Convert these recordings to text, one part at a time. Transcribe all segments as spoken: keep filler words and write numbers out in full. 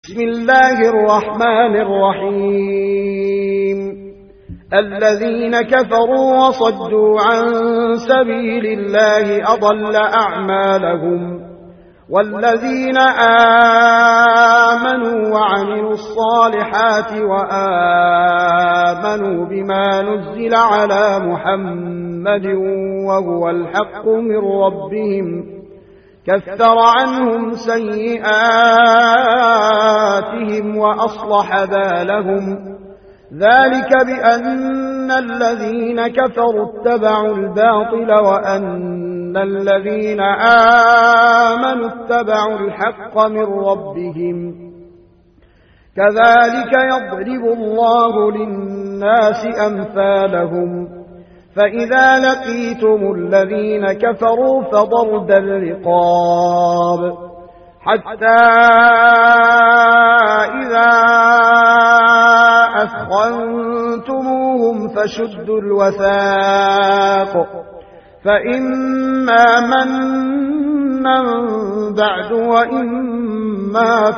بسم الله الرحمن الرحيم الذين كفروا وصدوا عن سبيل الله أضل أعمالهم والذين آمنوا وعملوا الصالحات وآمنوا بما نزل على محمد وهو الحق من ربهم كفر عنهم سيئاتهم وأصلح بالهم ذلك بأن الذين كفروا اتبعوا الباطل وأن الذين آمنوا اتبعوا الحق من ربهم كذلك يضرب الله للناس أمثالهم فإذا لقيتم الذين كفروا فضرب الرقاب حتى إذا أثخنتموهم فشدوا الوثاق فإما منا بعد وإما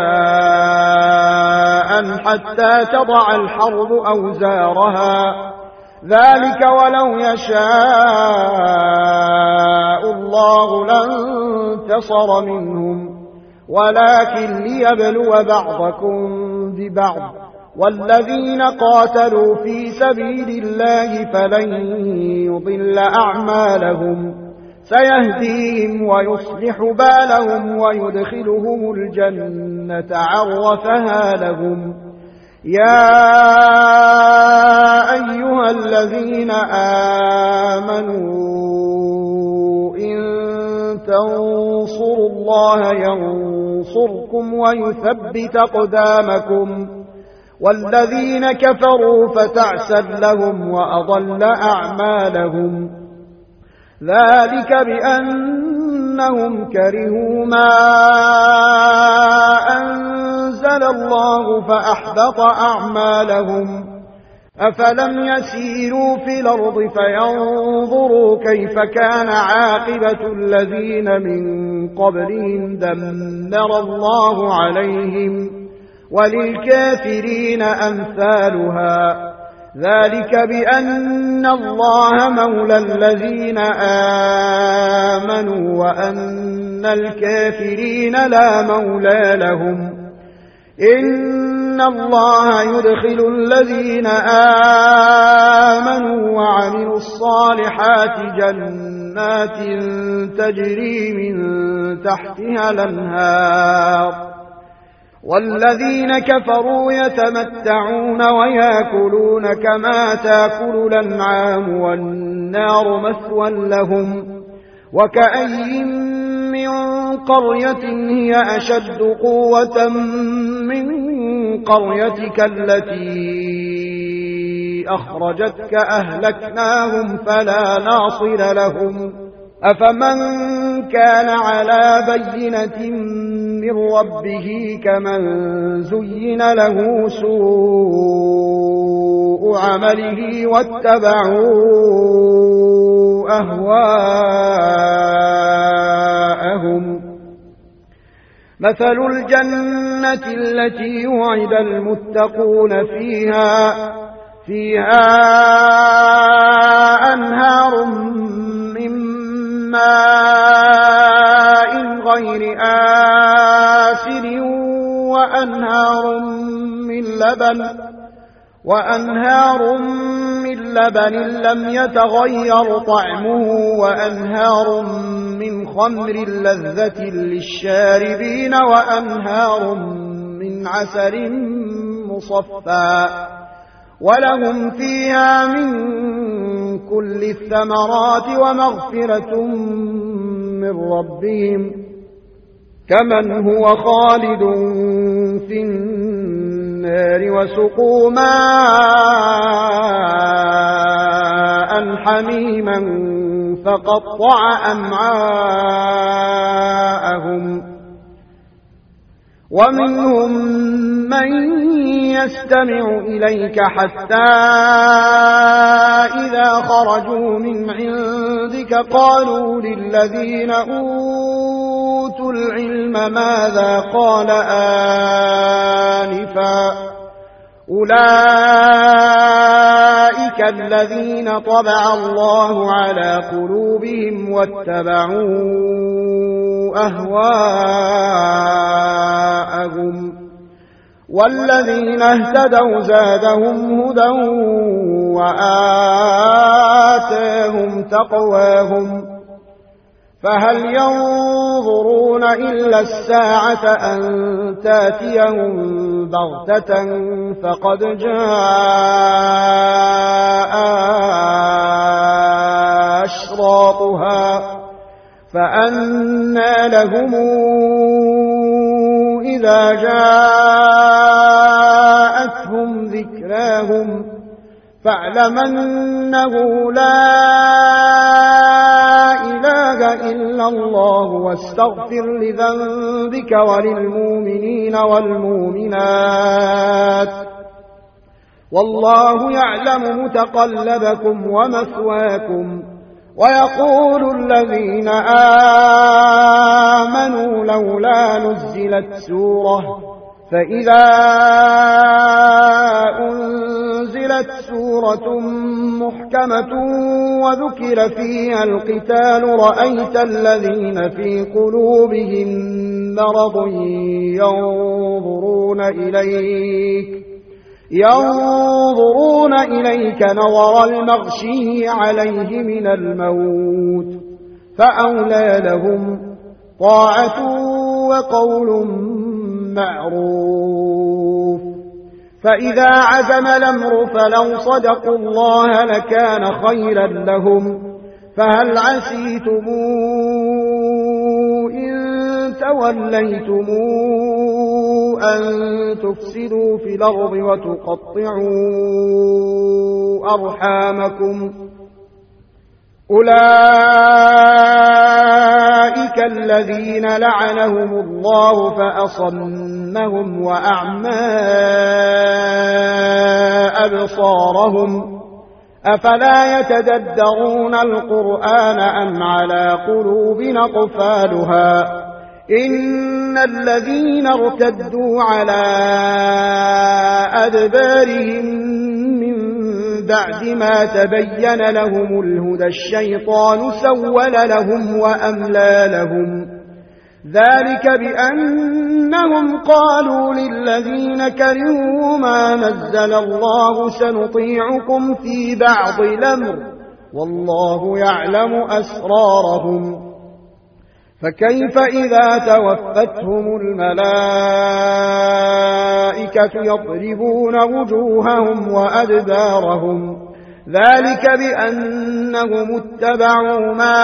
فداء حتى تضع الحرب أوزارها ذلك ولو يشاء الله لانتصر منهم ولكن ليبلو بعضكم ببعض والذين قاتلوا في سبيل الله فلن يضل أعمالهم سيهديهم ويصلح بالهم ويدخلهم الجنة عرفها لهم يا أيها الذين آمنوا إن تنصروا الله ينصركم ويثبت أقدامكم والذين كفروا فتعسا لهم وأضل أعمالهم ذلك بأنهم كرهوا ما أنزل الله فأحبط أعمالهم أفلم يسيروا في الأرض فينظروا كيف كان عاقبة الذين من قبلهم دمر الله عليهم وللكافرين أمثالها ذلك بأن الله مولى الذين آمنوا وأن الكافرين لا مولى لهم إن الله يدخل الذين آمنوا وعملوا الصالحات جنات تجري من تحتها الأنهار والذين كفروا يتمتعون ويأكلون كما تأكل الأنعام والنار مثوى لهم وكأي من قرية هي أشد قوة من قريتك التي أخرجتك أهلكناهم فلا ناصر لهم أفمن كان على بينة من ربه كمن زين له سوء عمله واتبعوا أهواءهم مثل الجنة التي وعد المتقون فيها فيها أنهار من ماء غير آسن وأنهار من لبن وأنهار من لبن لم يتغير طعمه وأنهار من خمر لذة للشاربين وأنهار من عسل مصفى ولهم فيها من كل الثمرات ومغفرة من ربهم كمن هو خالد في النار وسقوا ماء حميما فقطع أمعاءهم ومنهم من يستمع إليك حتى إذا خرجوا من عندك قالوا للذين أوتوا العلم ماذا قال أولئك الذين طبع الله على قلوبهم واتبعوا أهواءهم والذين اهتدوا زادهم هدى وآتاهم تقواهم فهل ينظرون إلا الساعة أن تاتيهم بغتة فقد جاء أشراطها فأنى لهم إذا جاءتهم ذكراهم فاعلم أنه لا إله إلا الله واستغفر لذنبك وللمؤمنين والمؤمنات والله يعلم متقلبكم ومثواكم. ويقول الذين آمنوا لولا نزلت سورة فإذا أنزلت سورة محكمة وذكر فيها القتال رأيت الذين في قلوبهم مرض ينظرون إليك ينظرون إليك نظر المغشي عليه من الموت فأولى لهم طاعة وقول معروف. فإذا عزم الأمر فلو صدقوا الله لكان خيرا لهم فهل عسيتم إن توليتم أن تفسدوا في الأرض وتقطعوا أرحامكم أولئك الذين لعنهم الله فأصمهم وأعمى أبصارهم أفلا يتدبرون القرآن أم على قلوب أقفالها إن الذين ارتدوا على أدبارهم من بعد ما تبين لهم الهدى الشيطان سول لهم وأملى لهم ذلك بأنهم قالوا للذين كرهوا ما نزل الله سنطيعكم في بعض الأمر والله يعلم أسرارهم فكيف إذا توفتهم الملائكة يضربون وجوههم وأدبارهم ذلك بأنهم اتبعوا ما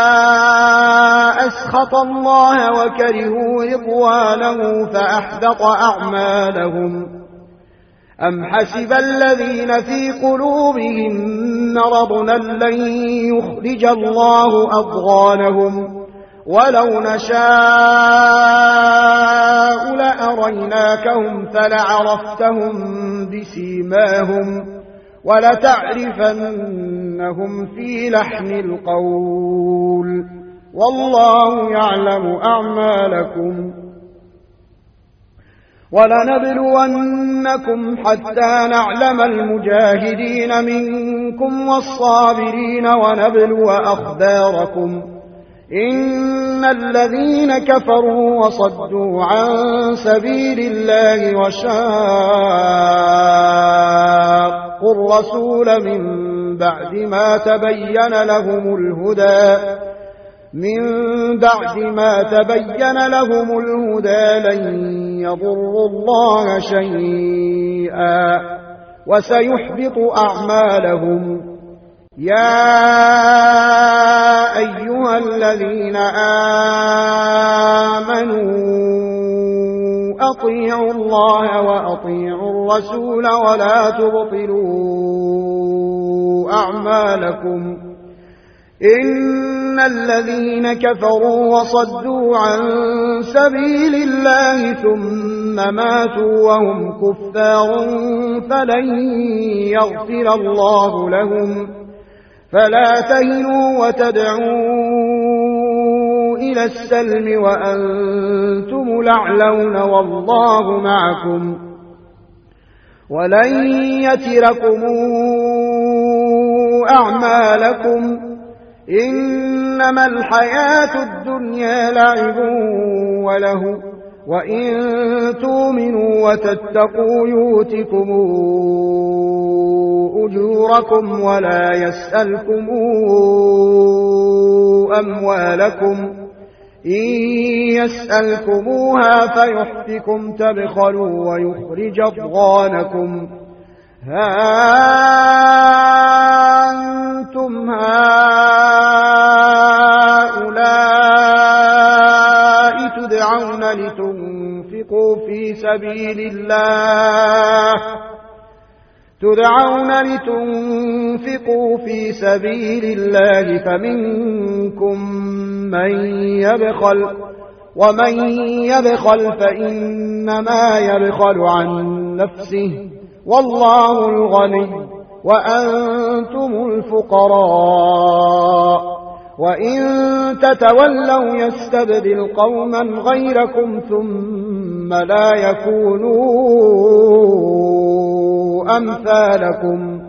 أسخط الله وكرهوا رضوانه فأحبط أعمالهم. أم حسب الذين في قلوبهم مرض لن يخرج الله أضغانهم ولو نشاء لأريناكهم فلعرفتهم بسيماهم ولتعرفنهم في لحن القول والله يعلم أعمالكم. ولنبلونكم حتى نعلم المجاهدين منكم والصابرين ونبلو أخباركم إن الذين كفروا وصدوا عن سبيل الله وشاقوا الرسول من بعد ما تبين لهم الهدى من بعد ما تبين لهم الهدى لن يضروا الله شيئا وسيحبط أعمالهم. يا أيها الذين آمنوا أطيعوا الله وأطيعوا الرسول ولا تبطلوا أعمالكم إن الذين كفروا وصدوا عن سبيل الله ثم ماتوا وهم كفار فلن يغفر الله لهم فلا تهنوا وتدعوا إلى السلم وأنتم الأعلون والله معكم ولن يتركم أعمالكم إنما الحياة الدنيا لعب وله وإن تؤمنوا وتتقوا يؤتكم أجوركم ولا يسألكم أموالكم إن يسألكموها فيحفكم تبخلوا ويخرج أضغانكم ها أنتم هؤلاء تدعون لتنفقوا في سبيل الله تدعون لتنفقوا في سبيل الله فمنكم من يبخل ومن يبخل فإنما يبخل عن نفسه والله الغني وأنتم الفقراء وإن تتولوا يستبدل قوما غيركم ثم لا يكونوا أمثالكم